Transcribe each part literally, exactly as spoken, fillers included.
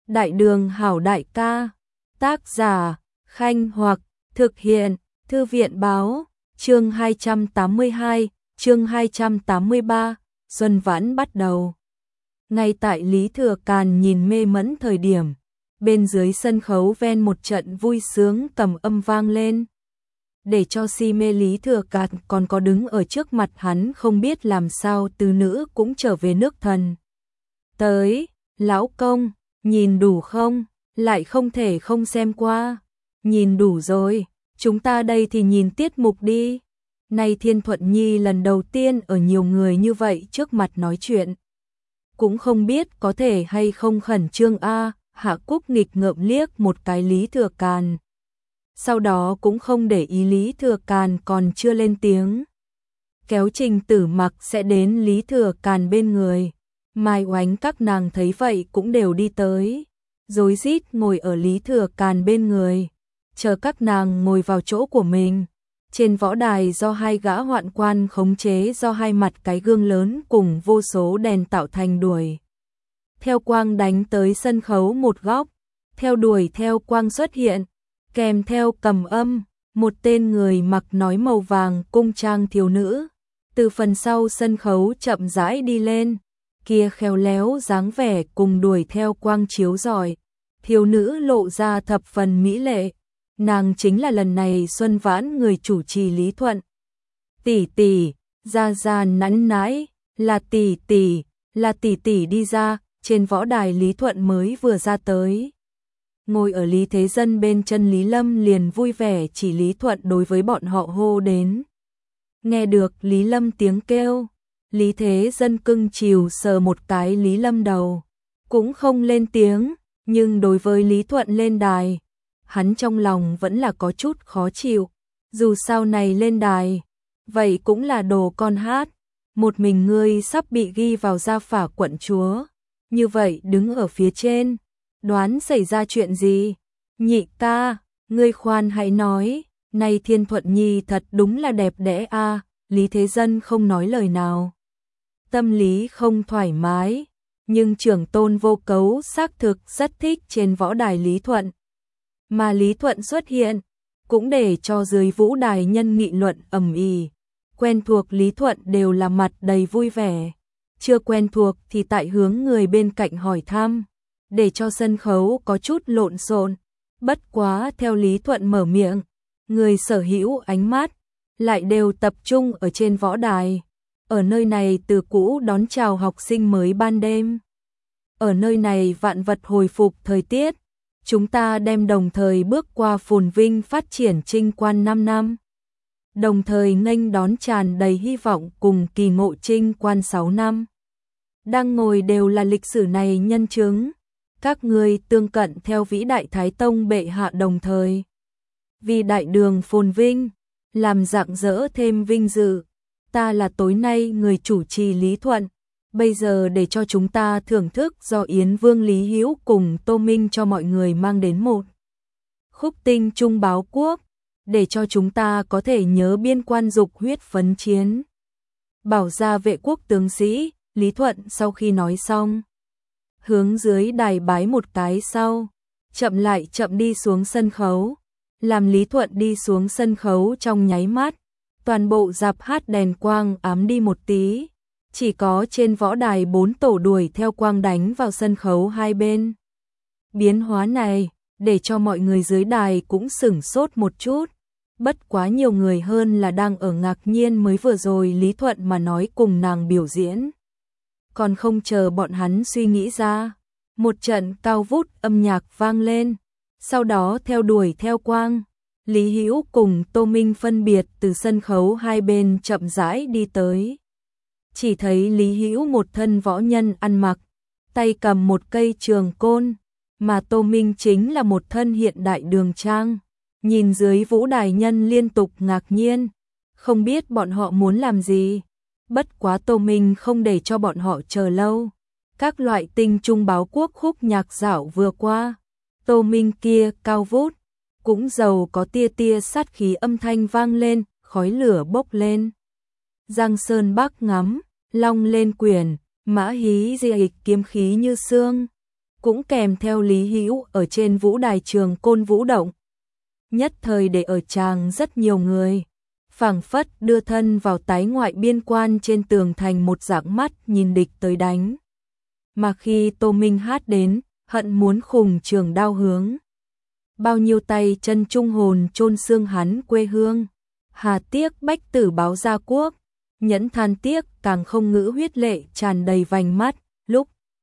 Đại đường hảo đại ca. Tác giả Khanh Hoặc. Thực hiện Thư viện báo. Chương hai trăm tám mươi hai, chương hai trăm tám mươi ba, Xuân Vãn bắt đầu. Ngay tại Lý Thừa Càn nhìn mê mẫn thời điểm, bên dưới sân khấu ven một trận vui sướng cầm âm vang lên. Để cho si mê Lý Thừa Càn còn có đứng ở trước mặt hắn không biết làm sao từ nữ cũng trở về nước thần. Tới, lão công, nhìn đủ không? Lại không thể không xem qua. Nhìn đủ rồi, chúng ta đây thì nhìn tiết mục đi. Nay Thiên Thuận Nhi lần đầu tiên ở nhiều người như vậy trước mặt nói chuyện. Cũng không biết có thể hay không khẩn trương a. Hạ Cúc nghịch ngợm liếc một cái Lý Thừa Càn. Sau đó cũng không để ý Lý Thừa Càn còn chưa lên tiếng. Kéo Trình Tử Mặc sẽ đến Lý Thừa Càn bên người. Mai Oánh các nàng thấy vậy cũng đều đi tới. Rối rít ngồi ở Lý Thừa Càn bên người. Chờ các nàng ngồi vào chỗ của mình. Trên võ đài do hai gã hoạn quan khống chế do hai mặt cái gương lớn cùng vô số đèn tạo thành đuổi. Theo quang đánh tới sân khấu một góc. Theo đuổi theo quang xuất hiện. Kèm theo cầm âm, một tên người mặc nói màu vàng cung trang thiếu nữ. Từ phần sau sân khấu chậm rãi đi lên. Kia khéo léo dáng vẻ cùng đuổi theo quang chiếu rọi. Thiếu nữ lộ ra thập phần mỹ lệ. Nàng chính là lần này Xuân Vãn người chủ trì Lý Thuận. Tỷ tỷ, ra ra nắn nãi, là tỷ tỷ, là tỷ tỷ đi ra, trên võ đài Lý Thuận mới vừa ra tới. Ngồi ở Lý Thế Dân bên chân Lý Lâm liền vui vẻ chỉ Lý Thuận đối với bọn họ hô đến. Nghe được Lý Lâm tiếng kêu, Lý Thế Dân cưng chiều sờ một cái Lý Lâm đầu, cũng không lên tiếng, nhưng đối với Lý Thuận lên đài, hắn trong lòng vẫn là có chút khó chịu, dù sau này lên đài, vậy cũng là đồ con hát, một mình ngươi sắp bị ghi vào gia phả quận chúa, như vậy đứng ở phía trên, đoán xảy ra chuyện gì? Nhị ca, ngươi khoan hãy nói, nay Thiên Thuận Nhi thật đúng là đẹp đẽ a. Lý Thế Dân không nói lời nào. Tâm lý không thoải mái, nhưng trưởng tôn Vô Cấu xác thực rất thích trên võ đài Lý Thuận. Mà Lý Thuận xuất hiện, cũng để cho dưới vũ đài nhân nghị luận ầm ĩ. Quen thuộc Lý Thuận đều là mặt đầy vui vẻ, chưa quen thuộc thì tại hướng người bên cạnh hỏi thăm, để cho sân khấu có chút lộn xộn. Bất quá theo Lý Thuận mở miệng, người sở hữu ánh mắt lại đều tập trung ở trên võ đài. Ở nơi này từ cũ đón chào học sinh mới ban đêm. Ở nơi này vạn vật hồi phục thời tiết. Chúng ta đem đồng thời bước qua phồn vinh phát triển trinh quan năm năm. Đồng thời nghênh đón tràn đầy hy vọng cùng kỳ ngộ trinh quan sáu năm. Đang ngồi đều là lịch sử này nhân chứng. Các ngươi tương cận theo vĩ đại Thái Tông bệ hạ đồng thời. Vì đại đường phồn vinh, làm rạng rỡ thêm vinh dự. Ta là tối nay người chủ trì Lý Thuận. Bây giờ để cho chúng ta thưởng thức do Yến Vương Lý Hữu cùng Tô Minh cho mọi người mang đến một khúc tinh trung báo quốc, để cho chúng ta có thể nhớ biên quan dục huyết phấn chiến. Bảo gia vệ quốc tướng sĩ, Lý Thuận sau khi nói xong, hướng dưới đài bái một cái sau, chậm lại chậm đi xuống sân khấu, làm Lý Thuận đi xuống sân khấu trong nháy mắt, toàn bộ dạp hát đèn quang ám đi một tí. Chỉ có trên võ đài bốn tổ đuổi theo quang đánh vào sân khấu hai bên. Biến hóa này, để cho mọi người dưới đài cũng sửng sốt một chút. Bất quá nhiều người hơn là đang ở ngạc nhiên mới vừa rồi Lý Thuận mà nói cùng nàng biểu diễn. Còn không chờ bọn hắn suy nghĩ ra, một trận cao vút âm nhạc vang lên. Sau đó theo đuổi theo quang, Lý Hữu cùng Tô Minh phân biệt từ sân khấu hai bên chậm rãi đi tới. Chỉ thấy Lý Hữu một thân võ nhân ăn mặc, tay cầm một cây trường côn, mà Tô Minh chính là một thân hiện đại đường trang. Nhìn dưới vũ đài nhân liên tục ngạc nhiên, không biết bọn họ muốn làm gì. Bất quá Tô Minh không để cho bọn họ chờ lâu. Các loại tinh trung báo quốc khúc nhạc dạo vừa qua, Tô Minh kia cao vút, cũng giàu có tia tia sát khí âm thanh vang lên, khói lửa bốc lên. Giang Sơn Bắc ngắm, long lên quyền, mã hí di ịch kiếm khí như xương. cũng kèm theo Lý Hữu ở trên vũ đài trường Côn Vũ Động. Nhất thời để ở tràng rất nhiều người, phảng phất đưa thân vào tái ngoại biên quan trên tường thành một dạng mắt nhìn địch tới đánh. Mà khi Tô Minh hát đến, hận muốn khùng trường đao hướng. Bao nhiêu tay chân trung hồn chôn xương hắn quê hương. Hà tiếc bách tử báo gia quốc, nhẫn than tiếc càng không ngữ huyết lệ tràn đầy vành mắt. Lúc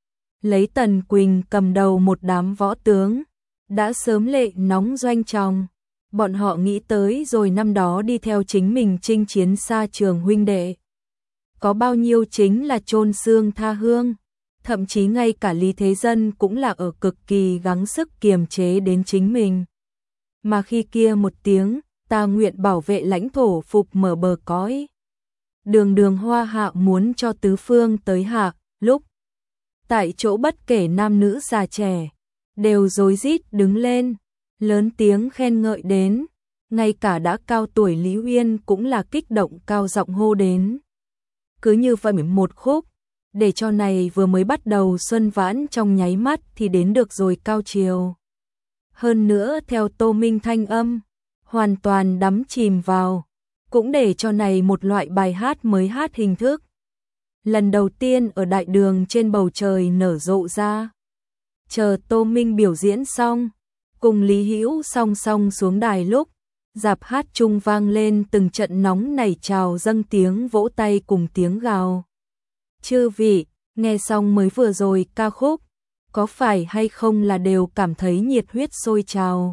lấy Tần Quỳnh cầm đầu một đám võ tướng, đã sớm lệ nóng doanh tròng. Bọn họ nghĩ tới rồi năm đó đi theo chính mình chinh chiến xa trường huynh đệ. Có bao nhiêu chính là chôn xương tha hương, thậm chí ngay cả Lý Thế Dân cũng là ở cực kỳ gắng sức kiềm chế đến chính mình. Mà khi kia một tiếng, ta nguyện bảo vệ lãnh thổ phục mở bờ cõi. Đường đường hoa hạ muốn cho tứ phương tới hạ, lúc tại chỗ bất kể nam nữ già trẻ, đều rối rít đứng lên, lớn tiếng khen ngợi đến, ngay cả đã cao tuổi Lý Uyên cũng là kích động cao giọng hô đến. Cứ như vậy một khúc, để cho này vừa mới bắt đầu xuân vãn trong nháy mắt thì đến được rồi cao chiều. Hơn nữa theo Tô Minh thanh âm, hoàn toàn đắm chìm vào, cũng để cho này một loại bài hát mới hát hình thức. Lần đầu tiên ở đại đường trên bầu trời nở rộ ra. Chờ Tô Minh biểu diễn xong, cùng Lý Hữu song song xuống đài lúc, dạp hát chung vang lên từng trận nóng nảy trào dâng tiếng vỗ tay cùng tiếng gào. Chư vị, nghe xong mới vừa rồi ca khúc, có phải hay không là đều cảm thấy nhiệt huyết sôi trào?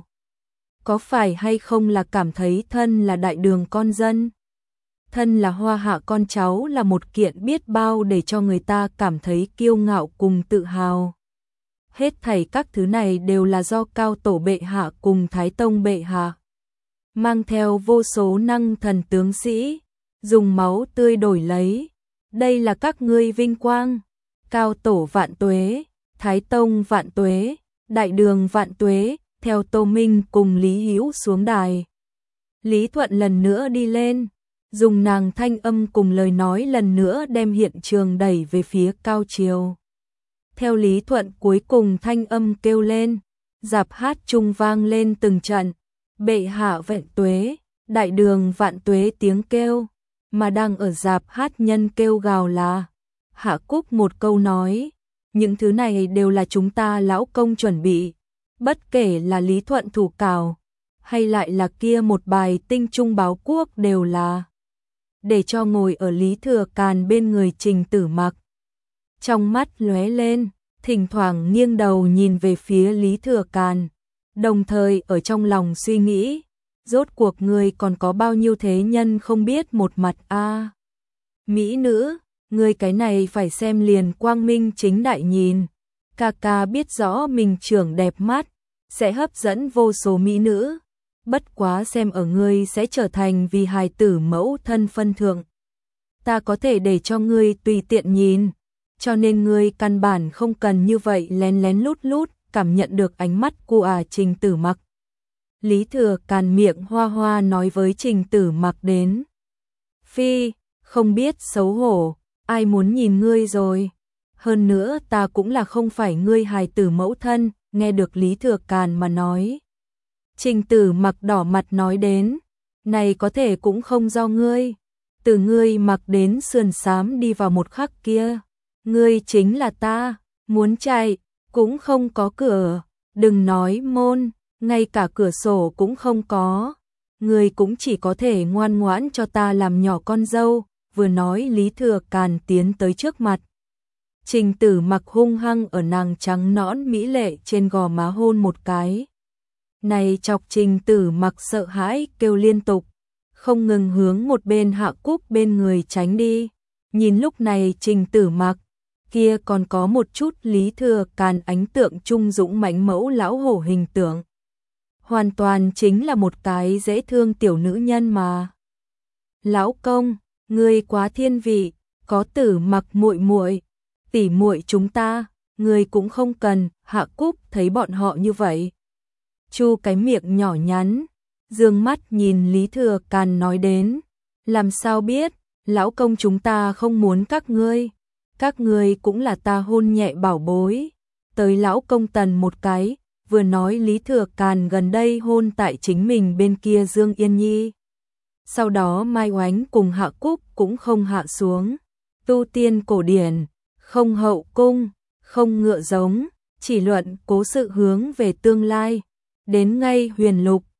Có phải hay không là cảm thấy thân là đại đường con dân? Thân là hoa hạ con cháu là một kiện biết bao để cho người ta cảm thấy kiêu ngạo cùng tự hào. Hết thảy các thứ này đều là do cao tổ bệ hạ cùng thái tông bệ hạ mang theo vô số năng thần tướng sĩ, dùng máu tươi đổi lấy. Đây là các ngươi vinh quang. Cao tổ vạn tuế, thái tông vạn tuế, đại đường vạn tuế. Theo Tô Minh cùng Lý Hữu xuống đài, Lý Thuận lần nữa đi lên, dùng nàng thanh âm cùng lời nói lần nữa đem hiện trường đẩy về phía cao chiều. Theo Lý Thuận cuối cùng thanh âm kêu lên, dạp hát chung vang lên từng trận, bệ hạ vạn tuế, đại đường vạn tuế tiếng kêu, mà đang ở dạp hát nhân kêu gào là, hạ cúc một câu nói, những thứ này đều là chúng ta lão công chuẩn bị, bất kể là Lý Thuận thủ cào, hay lại là kia một bài tinh trung báo quốc đều là để cho ngồi ở Lý Thừa Càn bên người Trình Tử Mặc. Trong mắt lóe lên, thỉnh thoảng nghiêng đầu nhìn về phía Lý Thừa Càn, đồng thời ở trong lòng suy nghĩ, rốt cuộc người còn có bao nhiêu thế nhân không biết một mặt a à. Mỹ nữ, người cái này phải xem liền quang minh chính đại nhìn, ca ca biết rõ mình trưởng đẹp mắt, sẽ hấp dẫn vô số mỹ nữ, bất quá xem ở ngươi sẽ trở thành vì hài tử mẫu thân phân thượng. Ta có thể để cho ngươi tùy tiện nhìn, cho nên ngươi căn bản không cần như vậy lén lén lút lút, cảm nhận được ánh mắt của à Trình Tử Mặc. Lý Thừa Càn miệng hoa hoa nói với Trình Tử Mặc đến. Phi, không biết xấu hổ, ai muốn nhìn ngươi rồi. Hơn nữa ta cũng là không phải ngươi hài tử mẫu thân, nghe được Lý Thừa Càn mà nói. Trình Tử Mặc đỏ mặt nói đến, này có thể cũng không do ngươi, từ ngươi mặc đến sườn xám đi vào một khắc kia, ngươi chính là ta, muốn chạy, cũng không có cửa, đừng nói môn, ngay cả cửa sổ cũng không có, ngươi cũng chỉ có thể ngoan ngoãn cho ta làm nhỏ con dâu, vừa nói Lý Thừa Càn tiến tới trước mặt. Trình Tử Mặc hung hăng ở nàng trắng nõn mỹ lệ trên gò má hôn một cái. Này chọc Trình Tử Mặc sợ hãi kêu liên tục, không ngừng hướng một bên Hạ Cúc bên người tránh đi. Nhìn lúc này Trình Tử Mặc, kia còn có một chút Lý Thừa Càn ánh tượng trung dũng mãnh mẫu lão hổ hình tượng. Hoàn toàn chính là một cái dễ thương tiểu nữ nhân mà. Lão công, ngươi quá thiên vị, có Tử Mặc muội muội, tỉ muội chúng ta, ngươi cũng không cần. Hạ Cúc thấy bọn họ như vậy, chu cái miệng nhỏ nhắn, dương mắt nhìn Lý Thừa Càn nói đến, làm sao biết, lão công chúng ta không muốn các ngươi, các ngươi cũng là ta hôn nhẹ bảo bối, tới lão công Tần một cái, vừa nói Lý Thừa Càn gần đây hôn tại chính mình bên kia Dương Yên Nhi. Sau đó Mai Oánh cùng Hạ Cúc cũng không hạ xuống. Tu tiên cổ điển, không hậu cung, không ngựa giống, chỉ luận cố sự hướng về tương lai. Đến ngay huyền lục,